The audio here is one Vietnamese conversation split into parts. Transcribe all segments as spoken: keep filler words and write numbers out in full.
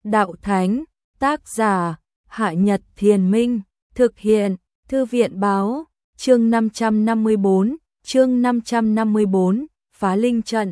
Đạo Thánh, tác giả, Hạ Nhật Thiền Minh, thực hiện, Thư viện Báo, chương năm trăm năm mươi bốn, chương năm trăm năm mươi bốn, Phá Linh Trận.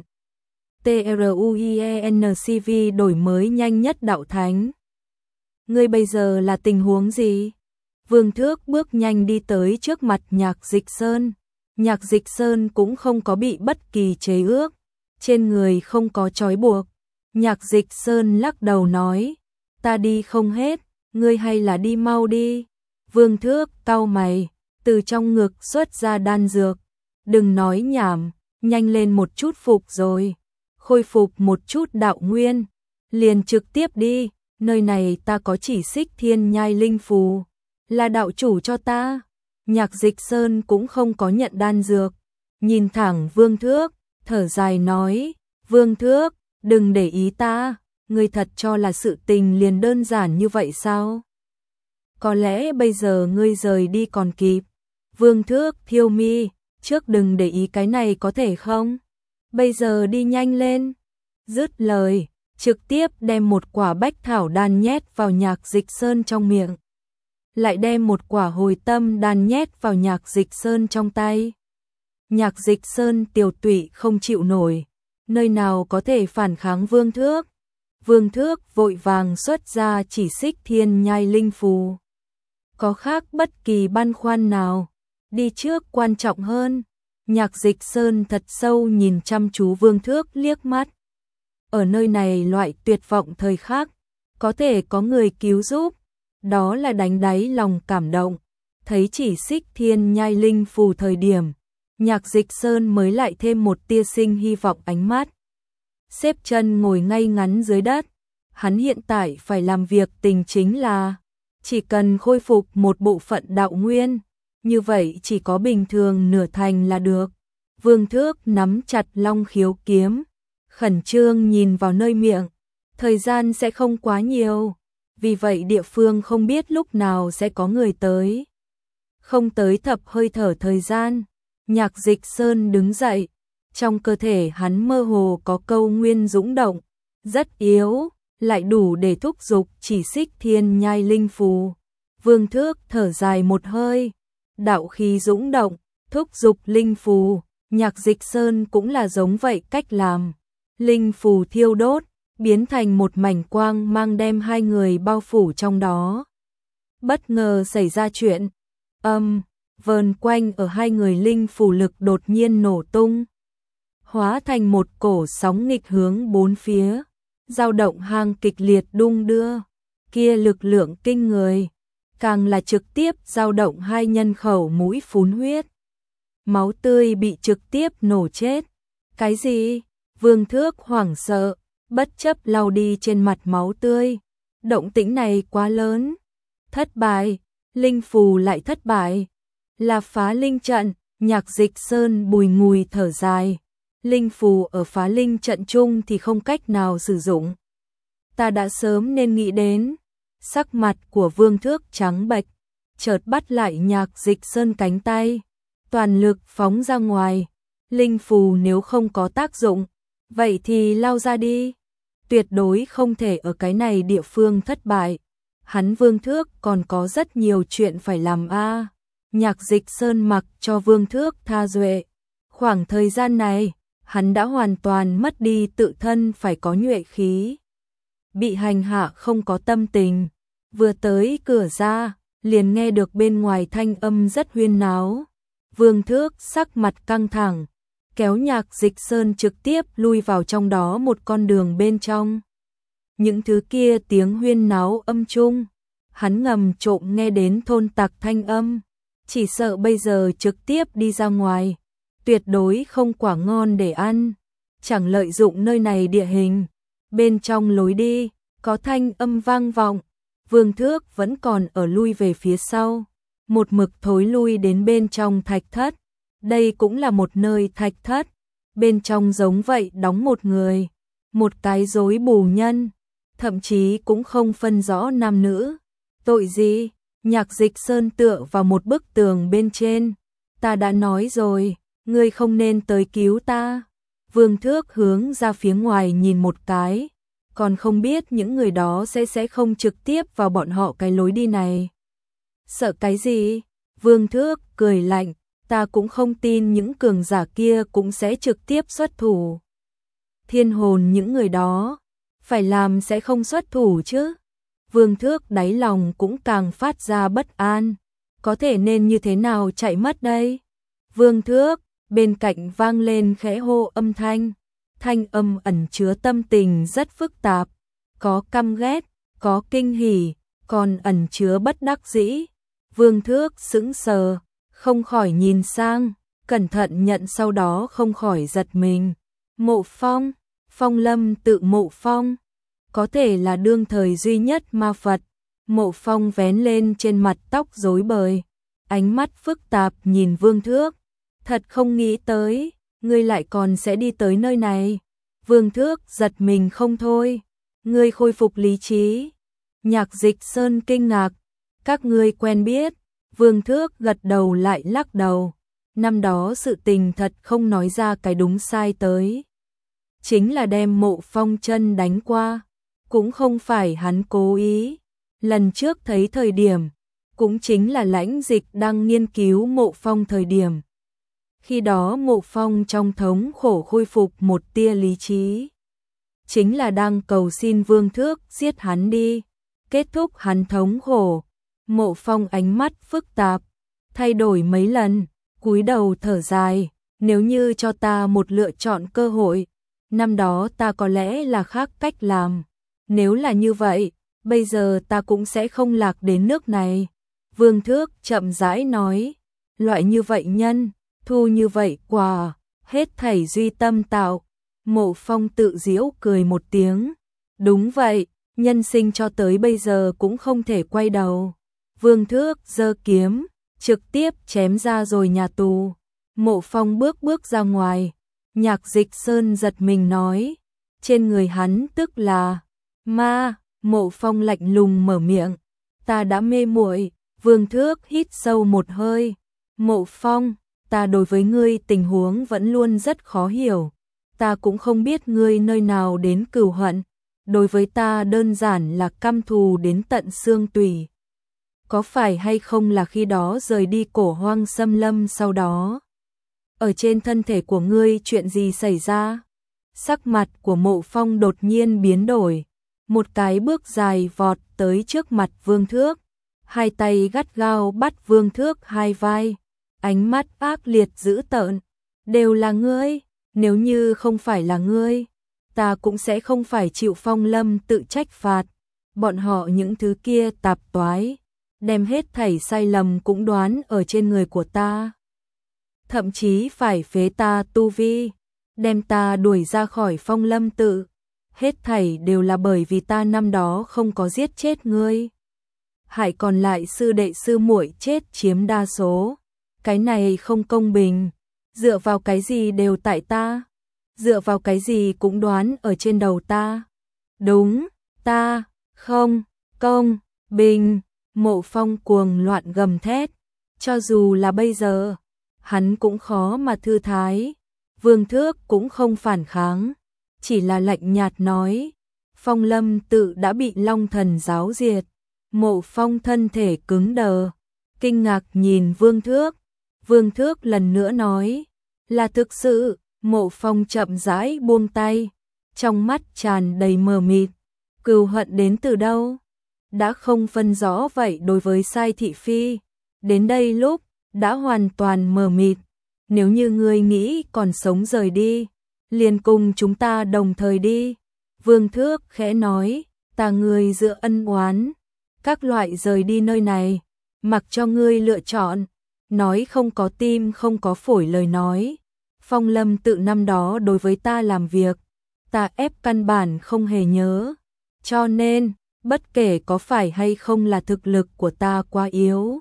TRUIENCV đổi mới nhanh nhất Đạo Thánh. Ngươi bây giờ là tình huống gì? Vương Thước bước nhanh đi tới trước mặt Nhạc Dịch Sơn. Nhạc Dịch Sơn cũng không có bị bất kỳ chế ước, trên người không có trói buộc. Nhạc Dịch Sơn lắc đầu nói, ta đi không hết, ngươi hay là đi mau đi. Vương Thước cau mày, từ trong ngực xuất ra đan dược. Đừng nói nhảm, nhanh lên một chút phục rồi. Khôi phục một chút đạo nguyên, liền trực tiếp đi, nơi này ta có chỉ xích thiên nhai linh phù, là đạo chủ cho ta. Nhạc Dịch Sơn cũng không có nhận đan dược, nhìn thẳng Vương Thước, thở dài nói, Vương Thước, đừng để ý ta, ngươi thật cho là sự tình liền đơn giản như vậy sao? Có lẽ bây giờ ngươi rời đi còn kịp. Vương Thước thiêu mi, trước đừng để ý cái này có thể không? Bây giờ đi nhanh lên. Dứt lời, trực tiếp đem một quả bách thảo đan nhét vào Nhạc Dịch Sơn trong miệng. Lại đem một quả hồi tâm đan nhét vào Nhạc Dịch Sơn trong tay. Nhạc Dịch Sơn tiều tụy không chịu nổi, nơi nào có thể phản kháng Vương Thước. Vương Thước vội vàng xuất ra chỉ xích thiên nhai linh phù. Có khác bất kỳ băn khoăn nào, đi trước quan trọng hơn. Nhạc Dịch Sơn thật sâu nhìn chăm chú Vương Thước liếc mắt. Ở nơi này loại tuyệt vọng thời khắc, có thể có người cứu giúp, đó là đánh đáy lòng cảm động. Thấy chỉ xích thiên nhai linh phù thời điểm, Nhạc Dịch Sơn mới lại thêm một tia sinh hy vọng ánh mắt. Xếp chân ngồi ngay ngắn dưới đất, hắn hiện tại phải làm việc tình chính là chỉ cần khôi phục một bộ phận đạo nguyên, như vậy chỉ có bình thường nửa thành là được. Vương Thước nắm chặt long khiếu kiếm, khẩn trương nhìn vào nơi miệng, thời gian sẽ không quá nhiều, vì vậy địa phương không biết lúc nào sẽ có người tới. Không tới thập hơi thở thời gian, Nhạc Dịch Sơn đứng dậy, trong cơ thể hắn mơ hồ có câu nguyên dũng động, rất yếu, lại đủ để thúc giục chỉ xích thiên nhai linh phù. Vương Thước thở dài một hơi, đạo khí dũng động, thúc giục linh phù. Nhạc Dịch Sơn cũng là giống vậy cách làm. Linh phù thiêu đốt, biến thành một mảnh quang mang đem hai người bao phủ trong đó. Bất ngờ xảy ra chuyện, âm, vờn quanh ở hai người linh phù lực đột nhiên nổ tung, hóa thành một cổ sóng nghịch hướng bốn phía, dao động hang kịch liệt đung đưa, kia lực lượng kinh người, càng là trực tiếp dao động hai nhân khẩu mũi phun huyết. Máu tươi bị trực tiếp nổ chết. Cái gì? Vương Thước hoảng sợ, bất chấp lau đi trên mặt máu tươi. Động tĩnh này quá lớn. Thất bại, linh phù lại thất bại. Là phá linh trận. Nhạc Dịch Sơn bùi ngùi thở dài. Linh phù ở phá linh trận chung thì không cách nào sử dụng. Ta đã sớm nên nghĩ đến. Sắc mặt của Vương Thước trắng bệch, chợt bắt lại Nhạc Dịch Sơn cánh tay, toàn lực phóng ra ngoài. Linh phù nếu không có tác dụng, vậy thì lao ra đi. Tuyệt đối không thể ở cái này địa phương thất bại. Hắn Vương Thước còn có rất nhiều chuyện phải làm a. À. Nhạc Dịch Sơn mặc cho Vương Thước tha duệ. Khoảng thời gian này, hắn đã hoàn toàn mất đi tự thân phải có nhuệ khí. Bị hành hạ không có tâm tình. Vừa tới cửa ra, liền nghe được bên ngoài thanh âm rất huyên náo. Vương Thước sắc mặt căng thẳng, kéo Nhạc Dịch Sơn trực tiếp lui vào trong đó một con đường bên trong. Những thứ kia tiếng huyên náo âm chung, hắn ngầm trộm nghe đến thôn tặc thanh âm, chỉ sợ bây giờ trực tiếp đi ra ngoài, tuyệt đối không quả ngon để ăn, chẳng lợi dụng nơi này địa hình. Bên trong lối đi, có thanh âm vang vọng, Vương Thước vẫn còn ở lui về phía sau, một mực thối lui đến bên trong thạch thất. Đây cũng là một nơi thạch thất, bên trong giống vậy đóng một người, một cái rối bù nhân, thậm chí cũng không phân rõ nam nữ. Tội gì? Nhạc Dịch Sơn tựa vào một bức tường bên trên. Ta đã nói rồi, ngươi không nên tới cứu ta. Vương Thước hướng ra phía ngoài nhìn một cái, còn không biết những người đó sẽ sẽ không trực tiếp vào bọn họ cái lối đi này. Sợ cái gì? Vương Thước cười lạnh, ta cũng không tin những cường giả kia cũng sẽ trực tiếp xuất thủ. Thiên hồn những người đó, phải làm sẽ không xuất thủ chứ. Vương Thước đáy lòng cũng càng phát ra bất an, có thể nên như thế nào chạy mất đây? Vương Thước, bên cạnh vang lên khẽ hô âm thanh, thanh âm ẩn chứa tâm tình rất phức tạp, có căm ghét, có kinh hỉ, còn ẩn chứa bất đắc dĩ. Vương Thước sững sờ, không khỏi nhìn sang, cẩn thận nhận sau đó không khỏi giật mình. Mộ Phong, Phong Lâm tự Mộ Phong, có thể là đương thời duy nhất ma Phật. Mộ Phong vén lên trên mặt tóc rối bời, ánh mắt phức tạp nhìn Vương Thước, thật không nghĩ tới, ngươi lại còn sẽ đi tới nơi này. Vương Thước giật mình không thôi, ngươi khôi phục lý trí. Nhạc Dịch Sơn kinh ngạc, các ngươi quen biết? Vương Thước gật đầu lại lắc đầu, năm đó sự tình thật không nói ra cái đúng sai tới. Chính là đem Mộ Phong chân đánh qua, cũng không phải hắn cố ý. Lần trước thấy thời điểm, cũng chính là Lãnh Dịch đang nghiên cứu Mộ Phong thời điểm. Khi đó Mộ Phong trong thống khổ khôi phục một tia lý trí. Chính là đang cầu xin Vương Thước giết hắn đi, kết thúc hắn thống khổ. Mộ Phong ánh mắt phức tạp, thay đổi mấy lần, cúi đầu thở dài, nếu như cho ta một lựa chọn cơ hội, năm đó ta có lẽ là khác cách làm. Nếu là như vậy, bây giờ ta cũng sẽ không lạc đến nước này. Vương Thước chậm rãi nói, loại như vậy nhân, thu như vậy quà, hết thảy duy tâm tạo. Mộ Phong tự giễu cười một tiếng, đúng vậy, nhân sinh cho tới bây giờ cũng không thể quay đầu. Vương Thước giơ kiếm, trực tiếp chém ra rồi nhà tù. Mộ Phong bước bước ra ngoài, Nhạc Dịch Sơn giật mình nói, trên người hắn tức là ma. Mộ Phong lạnh lùng mở miệng, ta đã mê muội. Vương Thước hít sâu một hơi, Mộ Phong, ta đối với ngươi tình huống vẫn luôn rất khó hiểu, ta cũng không biết ngươi nơi nào đến cừu hận, đối với ta đơn giản là căm thù đến tận xương tủy. Có phải hay không là khi đó rời đi Cổ Hoang xâm lâm sau đó? Ở trên thân thể của ngươi chuyện gì xảy ra? Sắc mặt của Mộ Phong đột nhiên biến đổi, một cái bước dài vọt tới trước mặt Vương Thước, hai tay gắt gao bắt Vương Thước hai vai, ánh mắt ác liệt dữ tợn, đều là ngươi, nếu như không phải là ngươi, ta cũng sẽ không phải chịu Phong Lâm tự trách phạt, bọn họ những thứ kia tạp toái, đem hết thảy sai lầm cũng đoán ở trên người của ta. Thậm chí phải phế ta tu vi, đem ta đuổi ra khỏi Phong Lâm tự, hết thảy đều là bởi vì ta năm đó không có giết chết ngươi. Hại còn lại sư đệ sư muội chết chiếm đa số, cái này không công bình, dựa vào cái gì đều tại ta, dựa vào cái gì cũng đoán ở trên đầu ta. Đúng, ta, không, công, bình. Mộ Phong cuồng loạn gầm thét, cho dù là bây giờ, hắn cũng khó mà thư thái. Vương Thước cũng không phản kháng, chỉ là lạnh nhạt nói, Phong Lâm tự đã bị Long Thần giáo diệt. Mộ Phong thân thể cứng đờ, kinh ngạc nhìn Vương Thước. Vương Thước lần nữa nói, là thực sự. Mộ Phong chậm rãi buông tay, trong mắt tràn đầy mờ mịt, cừu hận đến từ đâu? Đã không phân rõ vậy đối với Sai thị phi, đến đây lúc đã hoàn toàn mờ mịt. Nếu như ngươi nghĩ còn sống rời đi, liền cùng chúng ta đồng thời đi. Vương Thước khẽ nói, ta ngươi giữa ân oán, các loại rời đi nơi này, mặc cho ngươi lựa chọn. Nói không có tim không có phổi lời nói, Phong Lâm tự năm đó đối với ta làm việc, ta ép căn bản không hề nhớ, cho nên bất kể có phải hay không là thực lực của ta quá yếu,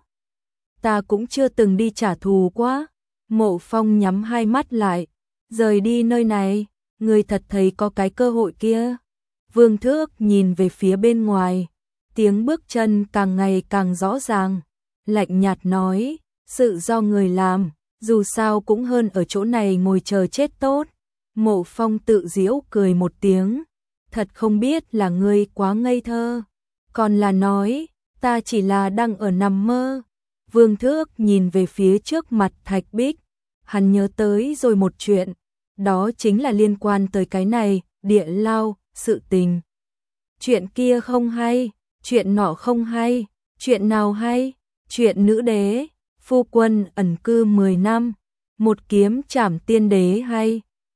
ta cũng chưa từng đi trả thù quá. Mộ Phong nhắm hai mắt lại, rời đi nơi này, người thật thấy có cái cơ hội kia. Vương Thước nhìn về phía bên ngoài, tiếng bước chân càng ngày càng rõ ràng, lạnh nhạt nói, sự do người làm, dù sao cũng hơn ở chỗ này ngồi chờ chết tốt. Mộ Phong tự giễu cười một tiếng, thật không biết là ngươi quá ngây thơ, còn là nói, ta chỉ là đang ở nằm mơ. Vương Thước nhìn về phía trước mặt Thạch Bích, hắn nhớ tới rồi một chuyện, đó chính là liên quan tới cái này, địa lao, sự tình. Chuyện kia không hay, chuyện nọ không hay, chuyện nào hay, chuyện nữ đế, phu quân ẩn cư mười năm, một kiếm trảm tiên đế hay.